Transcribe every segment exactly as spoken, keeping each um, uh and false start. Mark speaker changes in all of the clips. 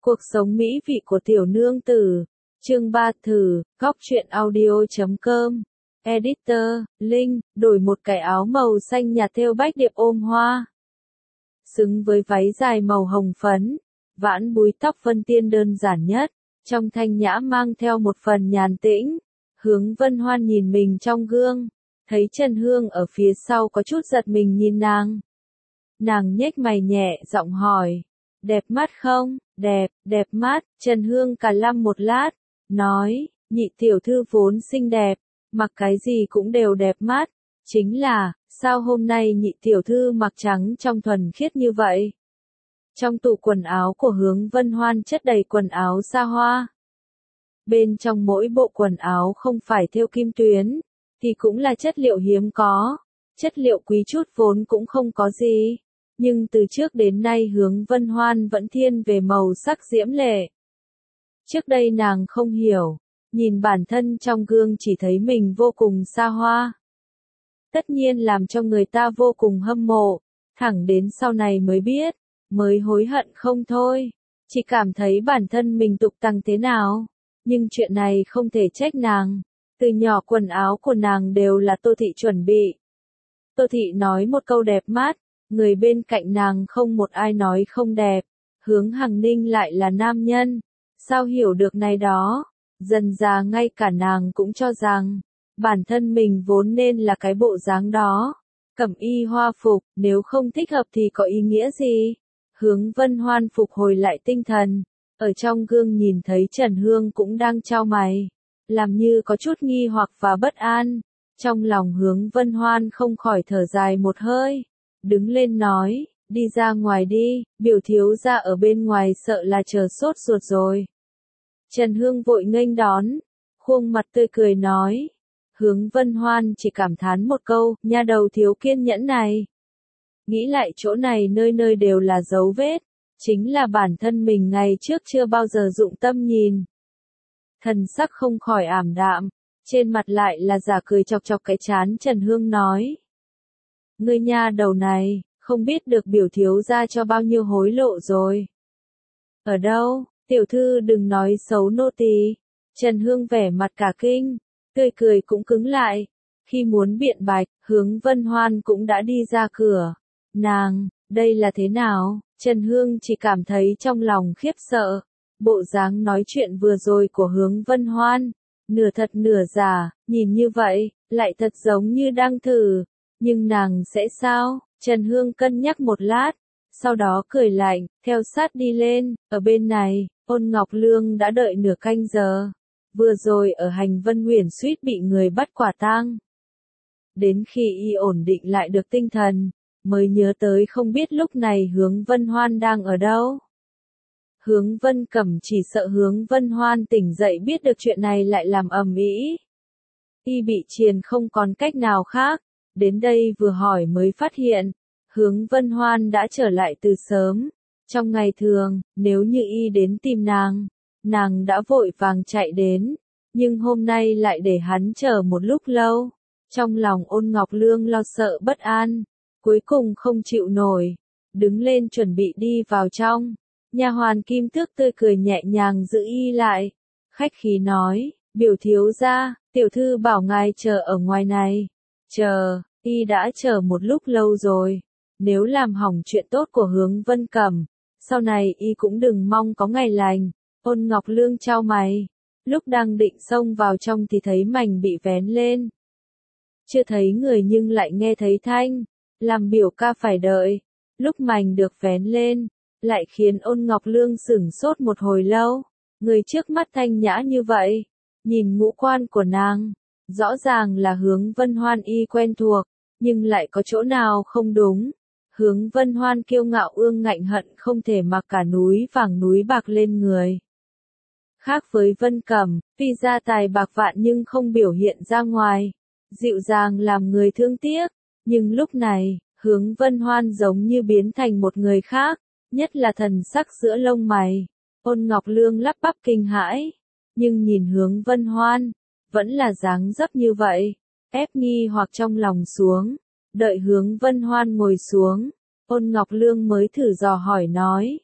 Speaker 1: Cuộc sống mỹ vị của tiểu nương tử. Chương ba thử, góc truyện audio.com. Editor, Linh, đổi một cái áo màu xanh nhạt thêu bách điệp ôm hoa. Xứng với váy dài màu hồng phấn, vãn búi tóc vân tiên đơn giản nhất, trong thanh nhã mang theo một phần nhàn tĩnh. Hướng Vân Hoan nhìn mình trong gương, thấy Trần Hương ở phía sau có chút giật mình nhìn nàng. Nàng nhếch mày nhẹ giọng hỏi, đẹp mắt không? Đẹp, đẹp mắt. Trần Hương cả lăm một lát, nói, nhị tiểu thư vốn xinh đẹp, mặc cái gì cũng đều đẹp mắt. Chính là, sao hôm nay nhị tiểu thư mặc trắng trong thuần khiết như vậy? Trong tủ quần áo của Hướng Vân Hoan chất đầy quần áo xa hoa. Bên trong mỗi bộ quần áo không phải thêu kim tuyến, thì cũng là chất liệu hiếm có. Chất liệu quý chút vốn cũng không có gì. Nhưng từ trước đến nay Hướng Vân Hoan vẫn thiên về màu sắc diễm lệ. Trước đây nàng không hiểu, nhìn bản thân trong gương chỉ thấy mình vô cùng xa hoa. Tất nhiên làm cho người ta vô cùng hâm mộ, thẳng đến sau này mới biết, mới hối hận không thôi. Chỉ cảm thấy bản thân mình tục tằng thế nào, nhưng chuyện này không thể trách nàng. Từ nhỏ quần áo của nàng đều là Tô Thị chuẩn bị. Tô Thị nói một câu đẹp mắt, người bên cạnh nàng không một ai nói không đẹp. Hướng Hằng Ninh lại là nam nhân, sao hiểu được này đó. Dần dà ngay cả nàng cũng cho rằng, bản thân mình vốn nên là cái bộ dáng đó. Cẩm y hoa phục, nếu không thích hợp thì có ý nghĩa gì? Hướng Vân Hoan phục hồi lại tinh thần, ở trong gương nhìn thấy Trần Hương cũng đang chau mày, làm như có chút nghi hoặc và bất an. Trong lòng Hướng Vân Hoan không khỏi thở dài một hơi, đứng lên nói, đi ra ngoài đi, biểu thiếu gia ở bên ngoài sợ là chờ sốt ruột rồi. Trần Hương vội nghênh đón, khuôn mặt tươi cười nói. Hướng Vân Hoan chỉ cảm thán một câu, nha đầu thiếu kiên nhẫn này. Nghĩ lại chỗ này nơi nơi đều là dấu vết, chính là bản thân mình ngày trước chưa bao giờ dụng tâm nhìn. Thần sắc không khỏi ảm đạm, trên mặt lại là giả cười chọc chọc cái chán. Trần Hương nói. Ngươi nha đầu này, không biết được biểu thiếu gia cho bao nhiêu hối lộ rồi. Ở đâu, tiểu thư đừng nói xấu nô tỳ. Trần Hương vẻ mặt cả kinh, tươi cười cũng cứng lại. Khi muốn biện bạch, Hướng Vân Hoan cũng đã đi ra cửa. Nàng, đây là thế nào? Trần Hương chỉ cảm thấy trong lòng khiếp sợ. Bộ dáng nói chuyện vừa rồi của Hướng Vân Hoan, nửa thật nửa giả, nhìn như vậy, lại thật giống như đang thử. Nhưng nàng sẽ sao? Trần Hương cân nhắc một lát, sau đó cười lạnh, theo sát đi lên. Ở bên này, Ôn Ngọc Lương đã đợi nửa canh giờ. Vừa rồi ở hành Vân Huyền suýt bị người bắt quả tang. Đến khi y ổn định lại được tinh thần, mới nhớ tới không biết lúc này Hướng Vân Hoan đang ở đâu. Hướng Vân Cẩm chỉ sợ Hướng Vân Hoan tỉnh dậy biết được chuyện này lại làm ầm ĩ. Y bị triền không còn cách nào khác, đến đây vừa hỏi mới phát hiện, Hướng Vân Hoan đã trở lại từ sớm. Trong ngày thường, nếu như y đến tìm nàng, nàng đã vội vàng chạy đến, nhưng hôm nay lại để hắn chờ một lúc lâu. Trong lòng Ôn Ngọc Lương lo sợ bất an, cuối cùng không chịu nổi, đứng lên chuẩn bị đi vào trong. Nha hoàn Kim Tước tươi cười nhẹ nhàng giữ y lại, khách khí nói, biểu thiếu gia, tiểu thư bảo ngài chờ ở ngoài này. Chờ, y đã chờ một lúc lâu rồi, nếu làm hỏng chuyện tốt của Hướng Vân Cẩm, sau này y cũng đừng mong có ngày lành. Ôn Ngọc Lương chau mày, lúc đang định xông vào trong thì thấy mảnh bị vén lên. Chưa thấy người nhưng lại nghe thấy thanh, làm biểu ca phải đợi. Lúc mảnh được vén lên, lại khiến Ôn Ngọc Lương sửng sốt một hồi lâu. Người trước mắt thanh nhã như vậy, nhìn ngũ quan của nàng, rõ ràng là Hướng Vân Hoan y quen thuộc, nhưng lại có chỗ nào không đúng. Hướng Vân Hoan kiêu ngạo ương ngạnh hận không thể mặc cả núi vàng núi bạc lên người. Khác với Vân Cẩm, tuy gia tài bạc vạn nhưng không biểu hiện ra ngoài, dịu dàng làm người thương tiếc, nhưng lúc này, Hướng Vân Hoan giống như biến thành một người khác, nhất là thần sắc giữa lông mày. Ôn Ngọc Lương lắp bắp kinh hãi, nhưng nhìn Hướng Vân Hoan, vẫn là dáng dấp như vậy, ép nghi hoặc trong lòng xuống. Đợi Hướng Vân Hoan ngồi xuống, Ôn Ngọc Lương mới thử dò hỏi nói,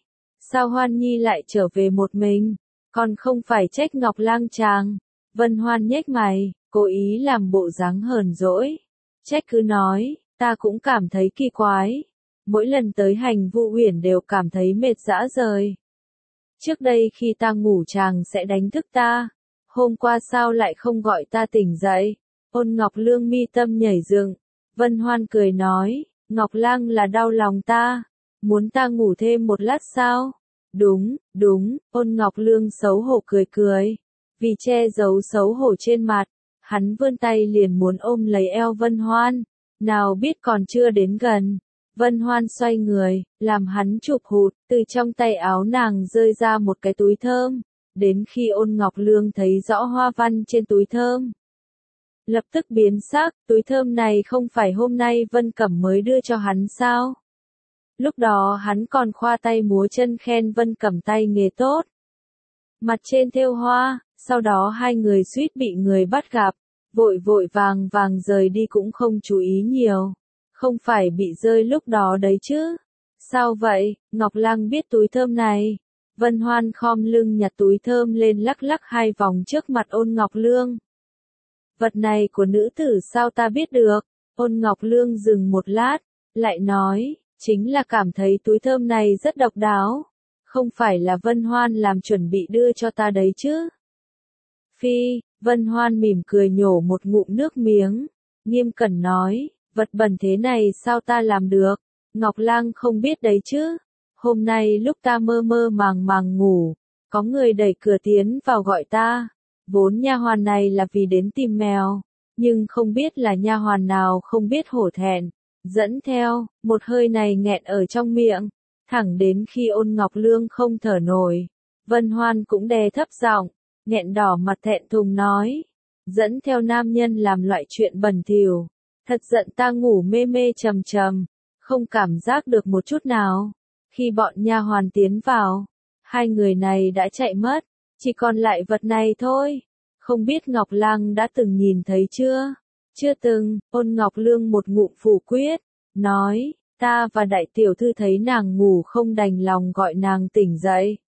Speaker 1: sao Hoan Nhi lại trở về một mình, còn không phải trách Ngọc Lang chàng. Vân Hoan nhếch mày, cố ý làm bộ dáng hờn dỗi. Trách cứ nói, ta cũng cảm thấy kỳ quái. Mỗi lần tới Hành Vũ Uyển đều cảm thấy mệt dã rời. Trước đây khi ta ngủ chàng sẽ đánh thức ta. Hôm qua sao lại không gọi ta tỉnh dậy? Ôn Ngọc Lương mi tâm nhảy dựng. Vân Hoan cười nói, Ngọc Lang là đau lòng ta. Muốn ta ngủ thêm một lát sao? Đúng, đúng, Ôn Ngọc Lương xấu hổ cười cười. Vì che giấu xấu hổ trên mặt, hắn vươn tay liền muốn ôm lấy eo Vân Hoan. Nào biết còn chưa đến gần. Vân Hoan xoay người, làm hắn chụp hụt, từ trong tay áo nàng rơi ra một cái túi thơm. Đến khi Ôn Ngọc Lương thấy rõ hoa văn trên túi thơm, lập tức biến sắc, túi thơm này không phải hôm nay Vân Cẩm mới đưa cho hắn sao? Lúc đó hắn còn khoa tay múa chân khen Vân Cẩm tay nghề tốt. Mặt trên thêu hoa, sau đó hai người suýt bị người bắt gặp, vội vội vàng vàng rời đi cũng không chú ý nhiều. Không phải bị rơi lúc đó đấy chứ? Sao vậy? Ngọc Lang biết túi thơm này. Vân Hoan khom lưng nhặt túi thơm lên lắc lắc hai vòng trước mặt Ôn Ngọc Lương. Vật này của nữ tử sao ta biết được? Ôn Ngọc Lương dừng một lát, lại nói, chính là cảm thấy túi thơm này rất độc đáo. Không phải là Vân Hoan làm chuẩn bị đưa cho ta đấy chứ? Phi, Vân Hoan mỉm cười nhổ một ngụm nước miếng, nghiêm cẩn nói, vật bẩn thế này sao ta làm được? Ngọc Lang không biết đấy chứ? Hôm nay lúc ta mơ mơ màng màng ngủ, có người đẩy cửa tiến vào gọi ta. Vốn nha hoàn này là vì đến tìm mèo, nhưng không biết là nha hoàn nào không biết hổ thẹn, dẫn theo, một hơi này nghẹn ở trong miệng, thẳng đến khi Ôn Ngọc Lương không thở nổi. Vân Hoan cũng đè thấp giọng, nghẹn đỏ mặt thẹn thùng nói, dẫn theo nam nhân làm loại chuyện bẩn thỉu, thật giận ta ngủ mê mê trầm trầm, không cảm giác được một chút nào. Khi bọn nha hoàn tiến vào, hai người này đã chạy mất, chỉ còn lại vật này thôi. Không biết Ngọc Lang đã từng nhìn thấy chưa? Chưa từng. Ôn Ngọc Lương một ngụm phủ quyết, nói, ta và đại tiểu thư thấy nàng ngủ không đành lòng gọi nàng tỉnh dậy.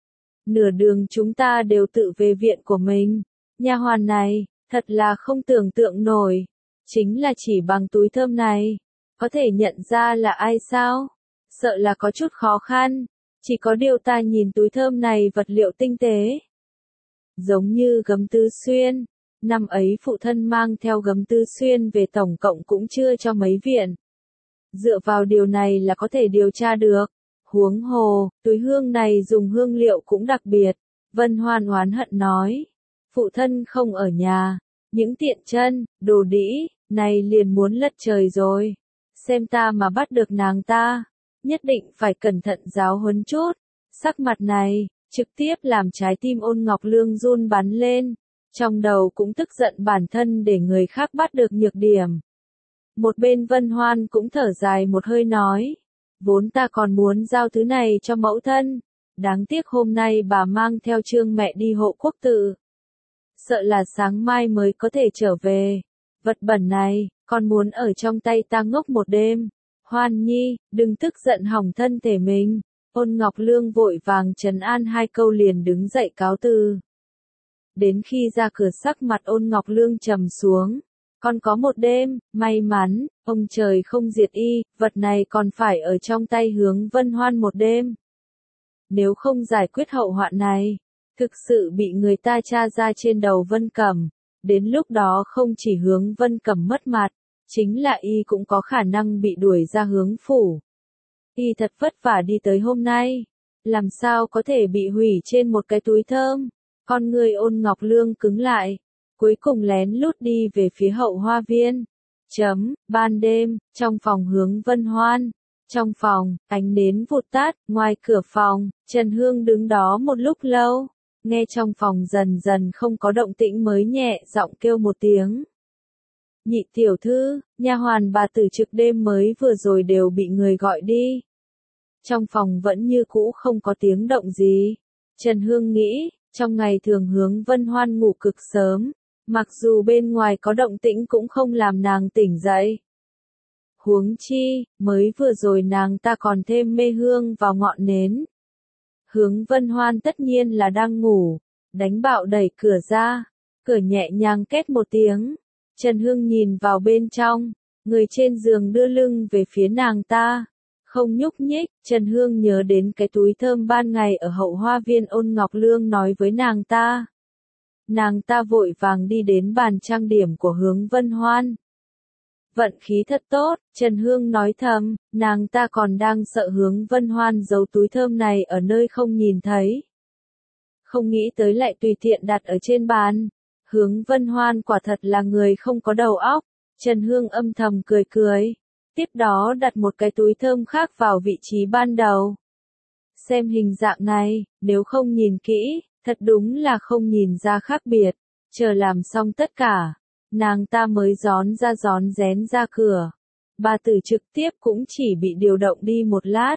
Speaker 1: Nửa đường chúng ta đều tự về viện của mình. Nha hoàn này, thật là không tưởng tượng nổi. Chính là chỉ bằng túi thơm này, có thể nhận ra là ai sao? Sợ là có chút khó khăn. Chỉ có điều ta nhìn túi thơm này vật liệu tinh tế, giống như gấm tứ xuyên. Năm ấy phụ thân mang theo gấm tứ xuyên về tổng cộng cũng chưa cho mấy viện. Dựa vào điều này là có thể điều tra được. Huống hồ, túi hương này dùng hương liệu cũng đặc biệt. Vân Hoan oán hận nói, phụ thân không ở nhà, những tiện chân, đồ đĩ, này liền muốn lật trời rồi. Xem ta mà bắt được nàng ta, nhất định phải cẩn thận giáo huấn chút. Sắc mặt này, trực tiếp làm trái tim Ôn Ngọc Lương run bắn lên, trong đầu cũng tức giận bản thân để người khác bắt được nhược điểm. Một bên Vân Hoan cũng thở dài một hơi nói, vốn ta còn muốn giao thứ này cho mẫu thân, đáng tiếc hôm nay bà mang theo Trương mẹ đi hộ quốc tự. Sợ là sáng mai mới có thể trở về, vật bẩn này, còn muốn ở trong tay ta ngốc một đêm. Hoan Nhi, đừng tức giận hỏng thân thể mình. Ôn Ngọc Lương vội vàng trấn an hai câu liền đứng dậy cáo từ. Đến khi ra cửa sắc mặt Ôn Ngọc Lương trầm xuống. Còn có một đêm, may mắn, ông trời không diệt y, vật này còn phải ở trong tay Hướng Vân Hoan một đêm. Nếu không giải quyết hậu hoạn này, thực sự bị người ta tra ra trên đầu Vân Cẩm, đến lúc đó không chỉ Hướng Vân Cẩm mất mặt, chính là y cũng có khả năng bị đuổi ra Hướng phủ. Y thật vất vả đi tới hôm nay, làm sao có thể bị hủy trên một cái túi thơm. Con người Ôn Ngọc Lương cứng lại, cuối cùng lén lút đi về phía hậu hoa viên. Chấm, ban đêm, trong phòng Hướng Vân Hoan. Trong phòng, ánh nến vụt tắt, ngoài cửa phòng, Trần Hương đứng đó một lúc lâu, nghe trong phòng dần dần không có động tĩnh mới nhẹ giọng kêu một tiếng. Nhị tiểu thư, nha hoàn bà tử trực đêm mới vừa rồi đều bị người gọi đi. Trong phòng vẫn như cũ không có tiếng động gì. Trần Hương nghĩ, trong ngày thường Hướng Vân Hoan ngủ cực sớm, mặc dù bên ngoài có động tĩnh cũng không làm nàng tỉnh dậy. Huống chi, mới vừa rồi nàng ta còn thêm mê hương vào ngọn nến. Hướng Vân Hoan tất nhiên là đang ngủ, đánh bạo đẩy cửa ra, cửa nhẹ nhàng két một tiếng. Trần Hương nhìn vào bên trong, người trên giường đưa lưng về phía nàng ta, không nhúc nhích. Trần Hương nhớ đến cái túi thơm ban ngày ở hậu hoa viên Ôn Ngọc Lương nói với nàng ta. Nàng ta vội vàng đi đến bàn trang điểm của Hướng Vân Hoan. Vận khí thật tốt, Trần Hương nói thầm, nàng ta còn đang sợ Hướng Vân Hoan giấu túi thơm này ở nơi không nhìn thấy. Không nghĩ tới lại tùy tiện đặt ở trên bàn. Hướng Vân Hoan quả thật là người không có đầu óc. Trần Hương âm thầm cười cười, tiếp đó đặt một cái túi thơm khác vào vị trí ban đầu. Xem hình dạng này, nếu không nhìn kỹ, thật đúng là không nhìn ra khác biệt. Chờ làm xong tất cả, nàng ta mới rón ra rón rén ra cửa. Bà Tử trực tiếp cũng chỉ bị điều động đi một lát.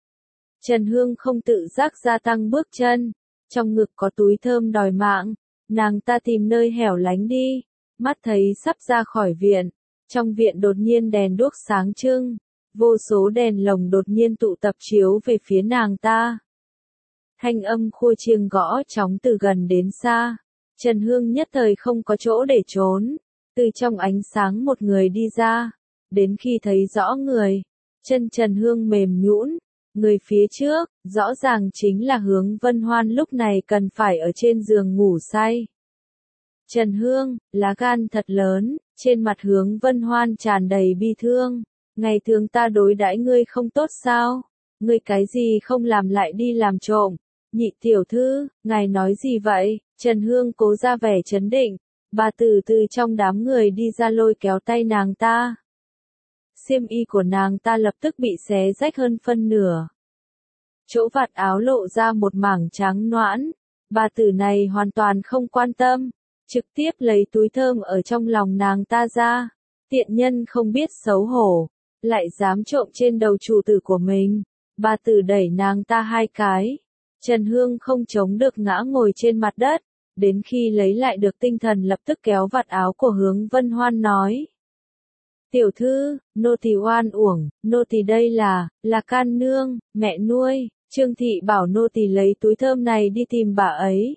Speaker 1: Trần Hương không tự giác gia tăng bước chân, trong ngực có túi thơm đòi mạng, nàng ta tìm nơi hẻo lánh đi, mắt thấy sắp ra khỏi viện. Trong viện đột nhiên đèn đuốc sáng trưng, vô số đèn lồng đột nhiên tụ tập chiếu về phía nàng ta. Thanh âm khua chiêng gõ chóng từ gần đến xa. Trần Hương nhất thời không có chỗ để trốn, từ trong ánh sáng một người đi ra, đến khi thấy rõ người, chân Trần Hương mềm nhũn, người phía trước, rõ ràng chính là Hướng Vân Hoan lúc này cần phải ở trên giường ngủ say. Trần Hương, lá gan thật lớn, trên mặt Hướng Vân Hoan tràn đầy bi thương, ngày thường ta đối đãi ngươi không tốt sao, ngươi cái gì không làm lại đi làm trộm. Nhị tiểu thư, ngài nói gì vậy? Trần Hương cố ra vẻ trấn định, bà Tử từ trong đám người đi ra lôi kéo tay nàng ta. Xiêm y của nàng ta lập tức bị xé rách hơn phân nửa. Chỗ vạt áo lộ ra một mảng trắng noãn, bà Tử này hoàn toàn không quan tâm, trực tiếp lấy túi thơm ở trong lòng nàng ta ra. Tiện nhân không biết xấu hổ, lại dám trộm trên đầu chủ tử của mình. Bà Tử đẩy nàng ta hai cái. Trần Hương không chống được ngã ngồi trên mặt đất, đến khi lấy lại được tinh thần lập tức kéo vạt áo của Hướng Vân Hoan nói. Tiểu thư, nô tỳ oan uổng, nô tỳ đây là, là can nương, mẹ nuôi, Trương Thị bảo nô tỳ lấy túi thơm này đi tìm bà ấy.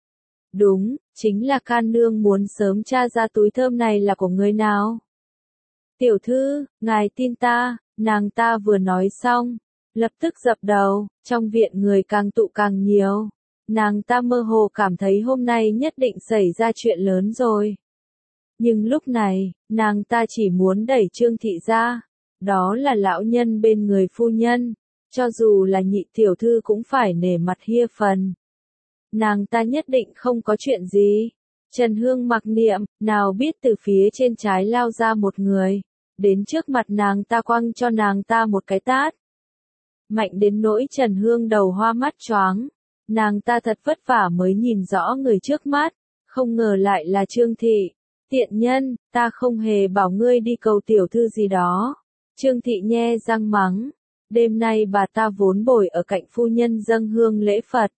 Speaker 1: Đúng, chính là can nương muốn sớm tra ra túi thơm này là của người nào. Tiểu thư, ngài tin ta, nàng ta vừa nói xong, lập tức dập đầu, trong viện người càng tụ càng nhiều. Nàng ta mơ hồ cảm thấy hôm nay nhất định xảy ra chuyện lớn rồi. Nhưng lúc này, nàng ta chỉ muốn đẩy Trương Thị ra. Đó là lão nhân bên người phu nhân. Cho dù là nhị tiểu thư cũng phải nể mặt hia phần. Nàng ta nhất định không có chuyện gì. Trần Hương mặc niệm, nào biết từ phía trên trái lao ra một người. Đến trước mặt nàng ta quăng cho nàng ta một cái tát. Mạnh đến nỗi Trần Hương đầu hoa mắt choáng. Nàng ta thật vất vả mới nhìn rõ người trước mắt. Không ngờ lại là Trương Thị. Tiện nhân, ta không hề bảo ngươi đi cầu tiểu thư gì đó. Trương Thị nhe răng mắng. Đêm nay bà ta vốn bồi ở cạnh phu nhân dâng hương lễ Phật.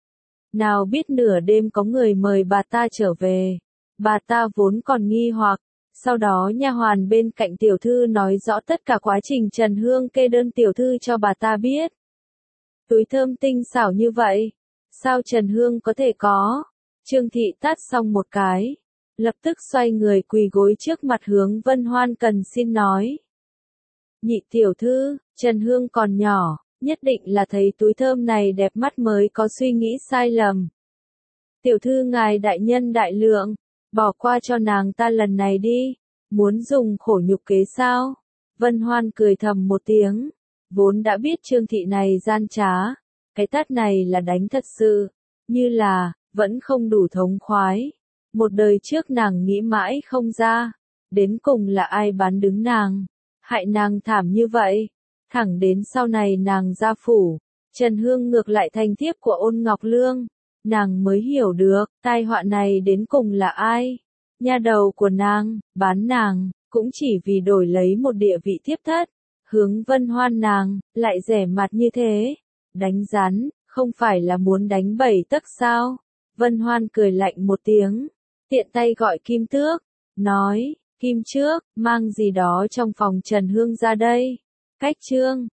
Speaker 1: Nào biết nửa đêm có người mời bà ta trở về. Bà ta vốn còn nghi hoặc. Sau đó nha hoàn bên cạnh tiểu thư nói rõ tất cả quá trình Trần Hương kê đơn tiểu thư cho bà ta biết. Túi thơm tinh xảo như vậy. Sao Trần Hương có thể có? Trương Thị tát xong một cái. Lập tức xoay người quỳ gối trước mặt Hướng Vân Hoan cần xin nói. Nhị tiểu thư, Trần Hương còn nhỏ, nhất định là thấy túi thơm này đẹp mắt mới có suy nghĩ sai lầm. Tiểu thư ngài đại nhân đại lượng, bỏ qua cho nàng ta lần này đi, muốn dùng khổ nhục kế sao? Vân Hoan cười thầm một tiếng, vốn đã biết Trương Thị này gian trá, cái tát này là đánh thật sự, như là, vẫn không đủ thống khoái. Một đời trước nàng nghĩ mãi không ra, đến cùng là ai bán đứng nàng, hại nàng thảm như vậy, thẳng đến sau này nàng ra phủ, Trần Hương ngược lại thành thiếp của Ôn Ngọc Lương, nàng mới hiểu được, tai họa này đến cùng là ai, nha đầu của nàng, bán nàng, cũng chỉ vì đổi lấy một địa vị thiếp thất, Hướng Vân Hoan nàng, lại rẻ mặt như thế, đánh rắn, không phải là muốn đánh bảy tấc sao, Vân Hoan cười lạnh một tiếng. Tiện tay gọi Kim Tước, nói, Kim Trước, mang gì đó trong phòng Trần Hương ra đây. Cách trương,